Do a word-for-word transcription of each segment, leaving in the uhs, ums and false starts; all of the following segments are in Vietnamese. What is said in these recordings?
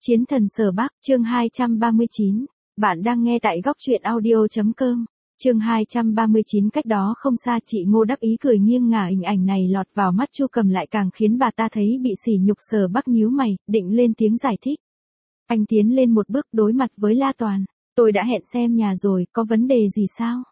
Chiến thần Sở Bắc, chương hai trăm ba mươi chín. Bạn đang nghe tại góc truyện audio.com. Chương hai trăm ba mươi chín. Cách đó không xa, chị Ngô đắc ý cười nghiêng ngả. Hình ảnh này lọt vào mắt Chu Cầm lại càng khiến bà ta thấy bị sỉ nhục. Sở Bắc nhíu mày, định lên tiếng giải thích. Anh tiến lên một bước đối mặt với La Toàn. Tôi đã hẹn xem nhà rồi, có vấn đề gì sao?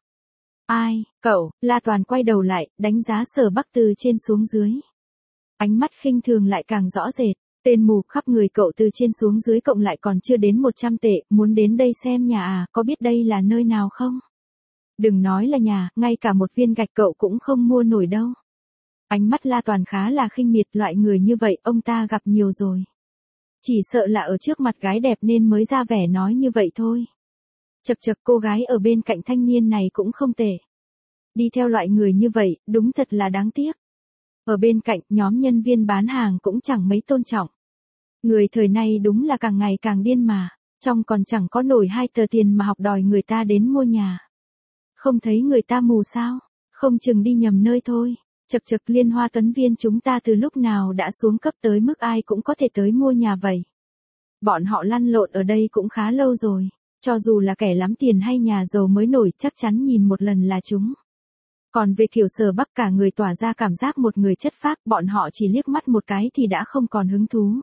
Ai, cậu? La Toàn quay đầu lại, đánh giá Sở Bắc từ trên xuống dưới. Ánh mắt khinh thường lại càng rõ rệt. Tên mù khắp người cậu từ trên xuống dưới cộng lại còn chưa đến một trăm tệ, muốn đến đây xem nhà à, có biết đây là nơi nào không? Đừng nói là nhà, ngay cả một viên gạch cậu cũng không mua nổi đâu. Ánh mắt La Toàn khá là khinh miệt, loại người như vậy ông ta gặp nhiều rồi. Chỉ sợ là ở trước mặt gái đẹp nên mới ra vẻ nói như vậy thôi. Chật chật, cô gái ở bên cạnh thanh niên này cũng không tệ. Đi theo loại người như vậy, đúng thật là đáng tiếc. Ở bên cạnh, nhóm nhân viên bán hàng cũng chẳng mấy tôn trọng. Người thời nay đúng là càng ngày càng điên mà, trong còn chẳng có nổi hai tờ tiền mà học đòi người ta đến mua nhà. Không thấy người ta mù sao, không chừng đi nhầm nơi thôi. Chật chật, Liên Hoa Tuấn Viên chúng ta từ lúc nào đã xuống cấp tới mức ai cũng có thể tới mua nhà vậy. Bọn họ lăn lộn ở đây cũng khá lâu rồi, cho dù là kẻ lắm tiền hay nhà giàu mới nổi chắc chắn nhìn một lần là chúng. Còn về kiểu Sở Bắc cả người tỏa ra cảm giác một người chất phác, bọn họ chỉ liếc mắt một cái thì đã không còn hứng thú.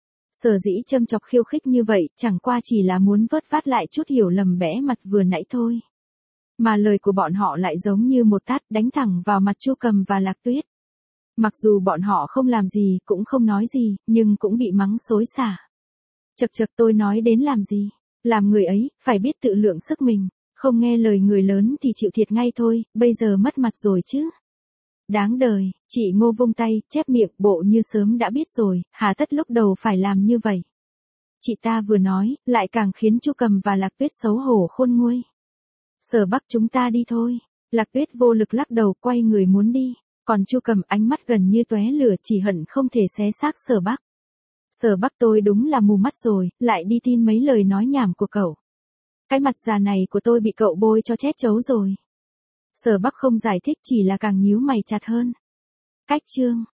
Sở dĩ châm chọc khiêu khích như vậy, chẳng qua chỉ là muốn vớt vát lại chút hiểu lầm bẽ mặt vừa nãy thôi. Mà lời của bọn họ lại giống như một tát đánh thẳng vào mặt Chu Cầm và Lạc Tuyết. Mặc dù bọn họ không làm gì, cũng không nói gì, nhưng cũng bị mắng xối xả. Chật chật, tôi nói đến làm gì? Làm người ấy, phải biết tự lượng sức mình. Không nghe lời người lớn thì chịu thiệt ngay thôi, bây giờ mất mặt rồi chứ. Đáng đời, chị Ngô vung tay, chép miệng, bộ như sớm đã biết rồi, hà tất lúc đầu phải làm như vậy. Chị ta vừa nói, lại càng khiến Chu Cầm và Lạc Tuyết xấu hổ khôn nguôi. Sở Bắc, chúng ta đi thôi. Lạc Tuyết vô lực lắc đầu, quay người muốn đi. Còn Chu Cầm ánh mắt gần như tóe lửa, chỉ hận không thể xé xác Sở Bắc. Sở Bắc, tôi đúng là mù mắt rồi, lại đi tin mấy lời nói nhảm của cậu. Cái mặt già này của tôi bị cậu bôi cho chét chấu rồi. Sở Bắc không giải thích, chỉ là càng nhíu mày chặt hơn. Cách chương,